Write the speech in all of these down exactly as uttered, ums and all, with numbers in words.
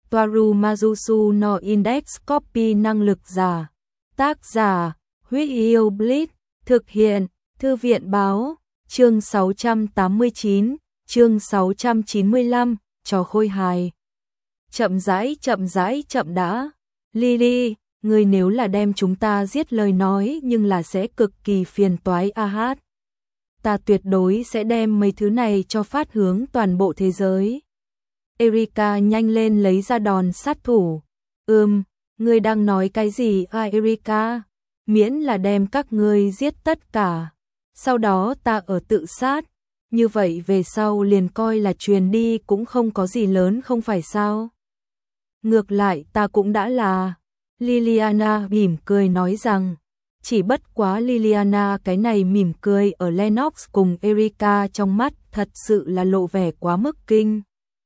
Toaru Majusu no Index Copy năng lực giả. Tác giả, Huyết Yêu Blitz, thực hiện, Thư viện báo, chương sáu trăm tám mươi chín, chương sáu trăm chín mươi lăm, trò khôi hài. Chậm rãi, chậm rãi, chậm đã. Lily, người nếu là đem chúng ta giết lời nói nhưng là sẽ cực kỳ phiền toái a hát. Ta tuyệt đối sẽ đem mấy thứ này cho phát hướng toàn bộ thế giới. Erika nhanh lên lấy ra đòn sát thủ. Ừm, ngươi đang nói cái gì à Erika? Miễn là đem các ngươi giết tất cả. Sau đó ta ở tự sát. Như vậy về sau liền coi là truyền đi cũng không có gì lớn không phải sao? Ngược lại ta cũng đã là. Liliana mỉm cười nói rằng. Chỉ bất quá Liliana cái này mỉm cười ở Lennox cùng Erika trong mắt thật sự là lộ vẻ quá mức kinh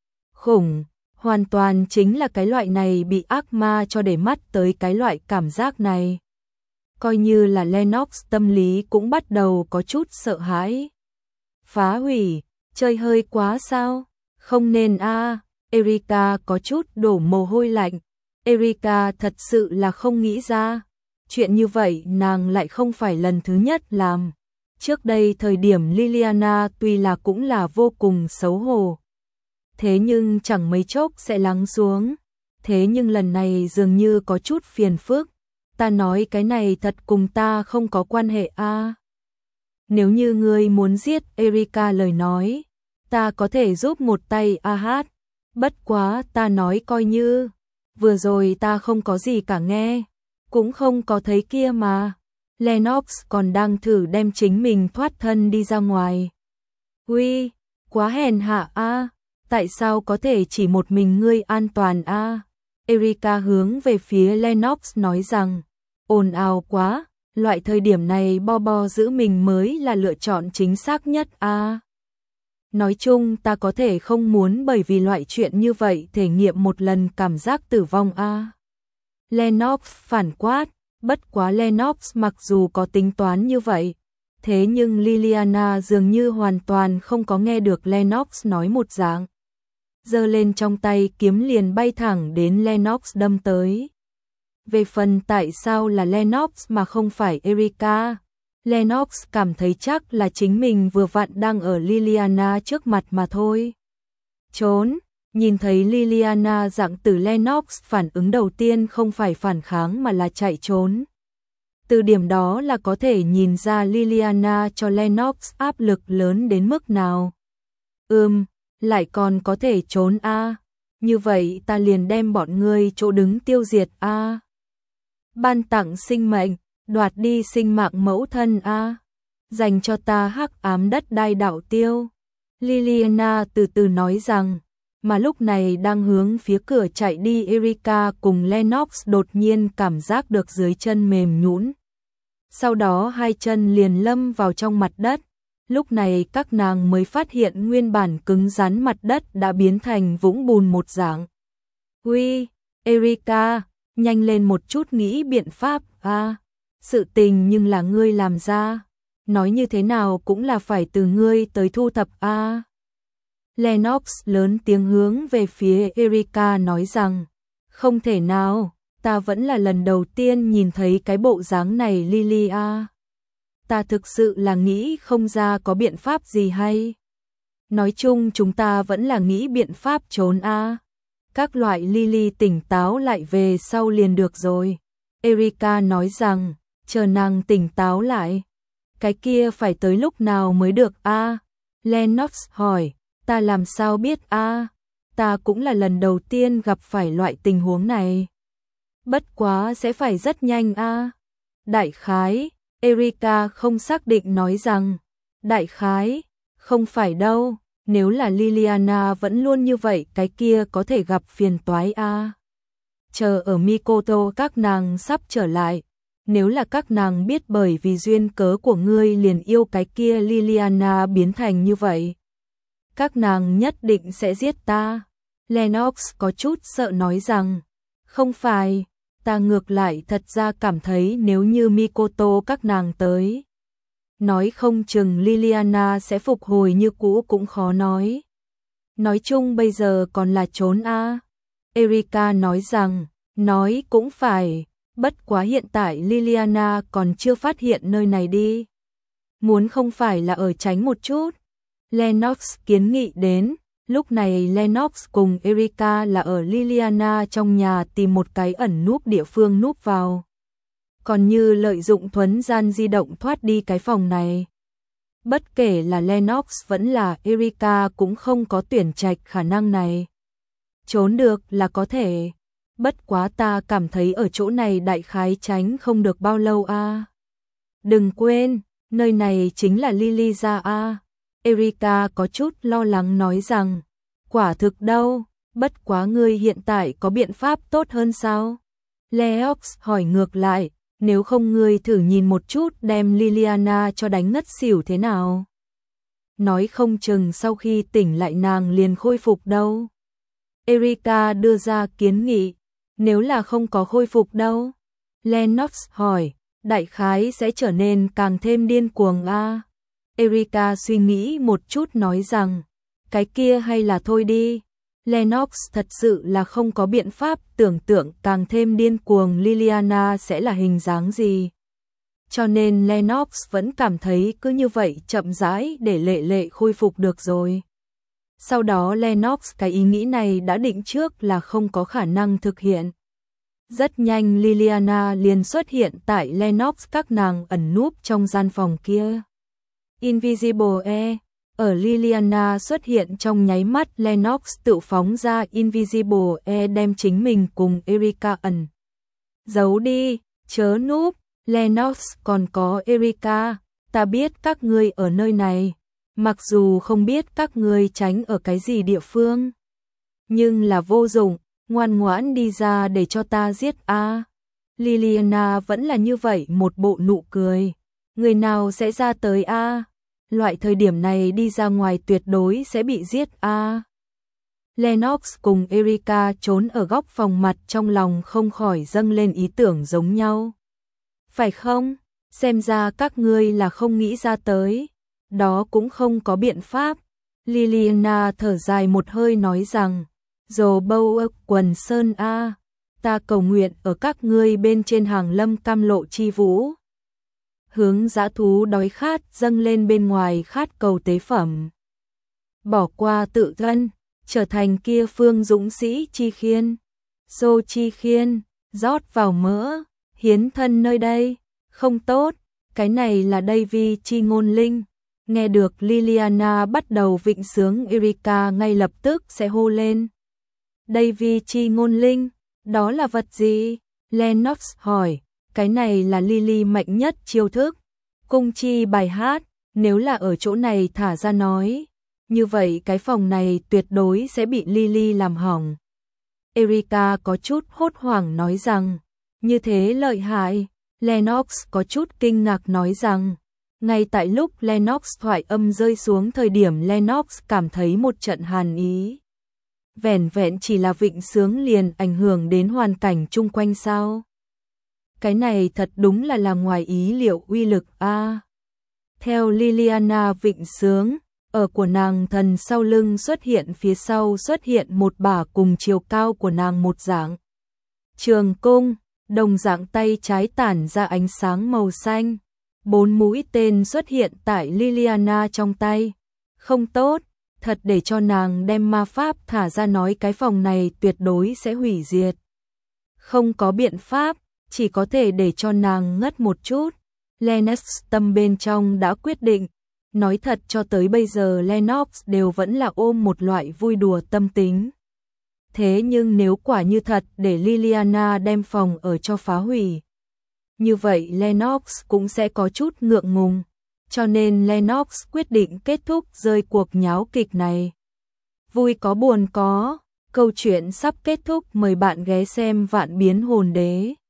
khủng, hoàn toàn chính là cái loại này bị ác ma cho để mắt tới cái loại cảm giác này. Coi như là Lennox tâm lý cũng bắt đầu có chút sợ hãi. Phá hủy, chơi hơi quá sao? Không nên a. Erika có chút đổ mồ hôi lạnh. Erika thật sự là không nghĩ ra. Chuyện như vậy nàng lại không phải lần thứ nhất làm. Trước đây thời điểm Liliana tuy là cũng là vô cùng xấu hổ. Thế nhưng chẳng mấy chốc sẽ lắng xuống. Thế nhưng lần này dường như có chút phiền phức. Ta nói cái này thật cùng ta không có quan hệ a. À. Nếu như ngươi muốn giết Erika lời nói, ta có thể giúp một tay a hát. Bất quá ta nói coi như, vừa rồi ta không có gì cả nghe, cũng không có thấy kia mà. Lennox còn đang thử đem chính mình thoát thân đi ra ngoài. Uy, quá hèn hạ a. À. Tại sao có thể chỉ một mình ngươi an toàn a? À? Erika hướng về phía Lennox nói rằng, ồn ào quá, loại thời điểm này bo bo giữ mình mới là lựa chọn chính xác nhất a. À? Nói chung ta có thể không muốn bởi vì loại chuyện như vậy thể nghiệm một lần cảm giác tử vong a. À? Lennox phản quát, bất quá Lennox mặc dù có tính toán như vậy, thế nhưng Liliana dường như hoàn toàn không có nghe được Lennox nói một dạng. Giơ lên trong tay kiếm liền bay thẳng đến Lennox đâm tới. Về phần tại sao là Lennox mà không phải Erika, Lennox cảm thấy chắc là chính mình vừa vặn đang ở Liliana trước mặt mà thôi. Trốn, nhìn thấy Liliana dạng từ Lennox phản ứng đầu tiên không phải phản kháng mà là chạy trốn. Từ điểm đó là có thể nhìn ra Liliana cho Lennox áp lực lớn đến mức nào. Ừm. Lại còn có thể trốn a, à. Như vậy ta liền đem bọn ngươi chỗ đứng tiêu diệt a. À. Ban tặng sinh mệnh, đoạt đi sinh mạng mẫu thân a. À. Dành cho ta hắc ám đất đai đạo tiêu. Liliana từ từ nói rằng, mà lúc này đang hướng phía cửa chạy đi Erika cùng Lennox đột nhiên cảm giác được dưới chân mềm nhũn. Sau đó hai chân liền lâm vào trong mặt đất. Lúc này các nàng mới phát hiện nguyên bản cứng rắn mặt đất đã biến thành vũng bùn một dạng. Uy, Erika, nhanh lên một chút nghĩ biện pháp a. À, sự tình nhưng là ngươi làm ra, nói như thế nào cũng là phải từ ngươi tới thu thập a. À. Lennox lớn tiếng hướng về phía Erika nói rằng, không thể nào, ta vẫn là lần đầu tiên nhìn thấy cái bộ dáng này Lily a. Ta thực sự là nghĩ không ra có biện pháp gì hay. Nói chung chúng ta vẫn là nghĩ biện pháp trốn a. À. Các loại Lily tỉnh táo lại về sau liền được rồi. Erika nói rằng, chờ nàng tỉnh táo lại. Cái kia phải tới lúc nào mới được a? À? Lennox hỏi, ta làm sao biết a? À? Ta cũng là lần đầu tiên gặp phải loại tình huống này. Bất quá sẽ phải rất nhanh a. À? Đại khái. Erika không xác định nói rằng, đại khái, không phải đâu, nếu là Liliana vẫn luôn như vậy cái kia có thể gặp phiền toái a. À. Chờ ở Mikoto các nàng sắp trở lại, nếu là các nàng biết bởi vì duyên cớ của ngươi liền yêu cái kia Liliana biến thành như vậy. Các nàng nhất định sẽ giết ta. Lennox có chút sợ nói rằng, không phải. Ta ngược lại thật ra cảm thấy nếu như Mikoto các nàng tới, nói không chừng Liliana sẽ phục hồi như cũ cũng khó nói. Nói chung bây giờ còn là trốn a. Erika nói rằng, nói cũng phải, bất quá hiện tại Liliana còn chưa phát hiện nơi này đi. Muốn không phải là ở tránh một chút. Lennox kiến nghị đến, lúc này Lennox cùng Erika là ở Liliana trong nhà tìm một cái ẩn núp địa phương núp vào. Còn như lợi dụng thuấn gian di động thoát đi cái phòng này. Bất kể là Lennox vẫn là Erika cũng không có tuyển trạch khả năng này. Trốn được là có thể. Bất quá ta cảm thấy ở chỗ này đại khái tránh không được bao lâu a. À. Đừng quên, nơi này chính là Lily gia a. À. Erika có chút lo lắng nói rằng, quả thực đâu, bất quá ngươi hiện tại có biện pháp tốt hơn sao? Leox hỏi ngược lại, nếu không ngươi thử nhìn một chút đem Liliana cho đánh ngất xỉu thế nào? Nói không chừng sau khi tỉnh lại nàng liền khôi phục đâu. Erika đưa ra kiến nghị, nếu là không có khôi phục đâu. Lennox hỏi, đại khái sẽ trở nên càng thêm điên cuồng a. À. Erika suy nghĩ một chút nói rằng, cái kia hay là thôi đi. Lennox thật sự là không có biện pháp tưởng tượng càng thêm điên cuồng Liliana sẽ là hình dáng gì. Cho nên Lennox vẫn cảm thấy cứ như vậy chậm rãi để lệ lệ khôi phục được rồi. Sau đó Lennox cái ý nghĩ này đã định trước là không có khả năng thực hiện. Rất nhanh Liliana liền xuất hiện tại Lennox các nàng ẩn núp trong gian phòng kia. Invisible E. Ở Liliana xuất hiện trong nháy mắt Lennox tự phóng ra Invisible E đem chính mình cùng Erika ẩn. Giấu đi, chớ núp, Lennox còn có Erika, ta biết các ngươi ở nơi này, mặc dù không biết các ngươi tránh ở cái gì địa phương. Nhưng là vô dụng, ngoan ngoãn đi ra để cho ta giết a. À. Liliana vẫn là như vậy một bộ nụ cười, người nào sẽ ra tới a? À? Loại thời điểm này đi ra ngoài tuyệt đối sẽ bị giết a. À. Lennox cùng Erika trốn ở góc phòng mặt trong lòng không khỏi dâng lên ý tưởng giống nhau. Phải không? Xem ra các ngươi là không nghĩ ra tới. Đó cũng không có biện pháp. Liliana thở dài một hơi nói rằng, dồ bâu ức quần sơn a, à, ta cầu nguyện ở các ngươi bên trên hàng lâm cam lộ chi vũ. Hướng dã thú đói khát dâng lên bên ngoài khát cầu tế phẩm. Bỏ qua tự thân, trở thành kia phương dũng sĩ chi khiên. Xô chi khiên, rót vào mỡ, hiến thân nơi đây, không tốt, cái này là Davy chi ngôn linh. Nghe được Liliana bắt đầu vịnh sướng Erika ngay lập tức sẽ hô lên. Davy chi ngôn linh, đó là vật gì? Lennox hỏi. Cái này là Lily mạnh nhất chiêu thức, cung chi bài hát, nếu là ở chỗ này thả ra nói, như vậy cái phòng này tuyệt đối sẽ bị Lily làm hỏng. Erika có chút hốt hoảng nói rằng, như thế lợi hại. Lennox có chút kinh ngạc nói rằng, ngay tại lúc Lennox thoại âm rơi xuống thời điểm Lennox cảm thấy một trận hàn ý. Vẻn vẹn chỉ là vịnh sướng liền ảnh hưởng đến hoàn cảnh chung quanh sao? Cái này thật đúng là là ngoài ý liệu uy lực a. À. Theo Liliana vịnh sướng, ở của nàng thần sau lưng xuất hiện phía sau xuất hiện một bả cùng chiều cao của nàng một dạng. Trường cung, đồng dạng tay trái tản ra ánh sáng màu xanh. Bốn mũi tên xuất hiện tại Liliana trong tay. Không tốt, thật để cho nàng đem ma pháp thả ra nói cái phòng này tuyệt đối sẽ hủy diệt. Không có biện pháp. Chỉ có thể để cho nàng ngất một chút. Lennox tâm bên trong đã quyết định. Nói thật cho tới bây giờ Lennox đều vẫn là ôm một loại vui đùa tâm tính. Thế nhưng nếu quả như thật để Liliana đem phòng ở cho phá hủy, như vậy Lennox cũng sẽ có chút ngượng ngùng. Cho nên Lennox quyết định kết thúc rơi cuộc nháo kịch này. Vui có buồn có. Câu chuyện sắp kết thúc, mời bạn ghé xem Vạn Biến Hồn Đế.